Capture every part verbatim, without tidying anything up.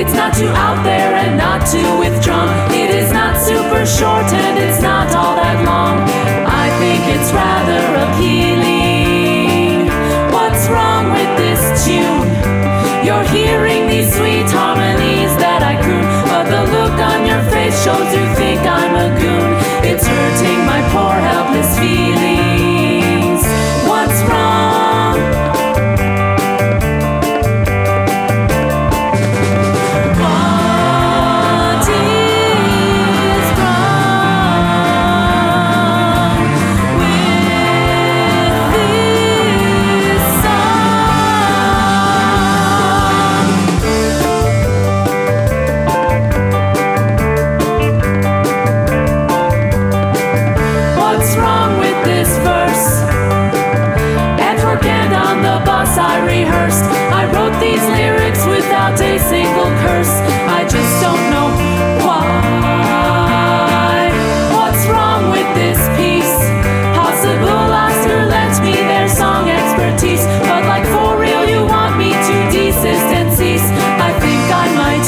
It's not too out there and not too withdrawn. It is not super short and it's not all that long. I think it's rather appealing. What's wrong with this tune? You're hearing these sweet harmonies that I croon, but the look on your face shows you think I'm a goon. It's hurting my poor helpless feelings. What's wrong? What is wrong with this song? What's wrong with this verse? At work and on the bus I rehearsed. I wrote these lyrics without a single curse. I just don't know why. What's wrong with this piece? Possible Oscar lent me their song expertise, but like for real you want me to desist and cease. I think I might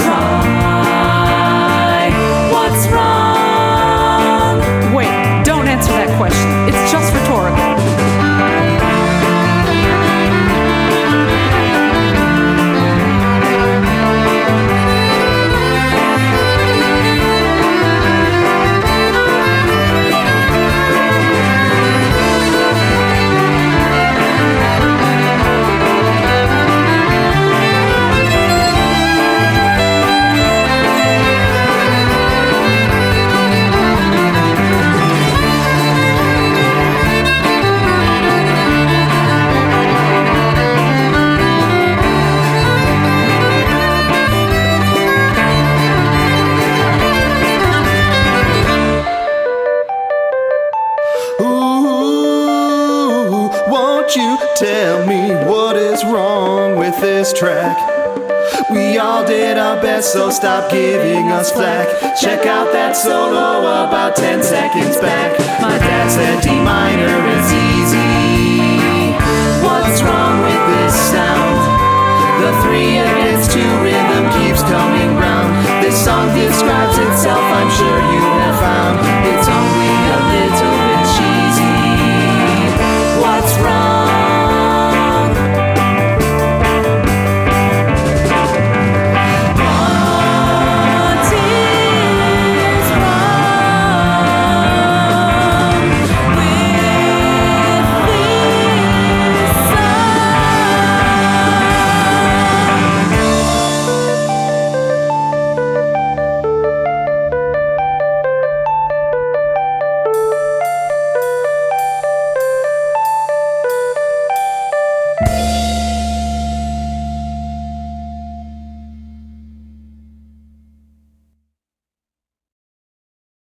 cry. What's wrong? Wait, don't answer that question. It's just rhetorical. Ooh, won't you tell me what is wrong with this track? We all did our best, so stop giving us flack. Check out that solo about ten seconds back. My dad said D minor is easy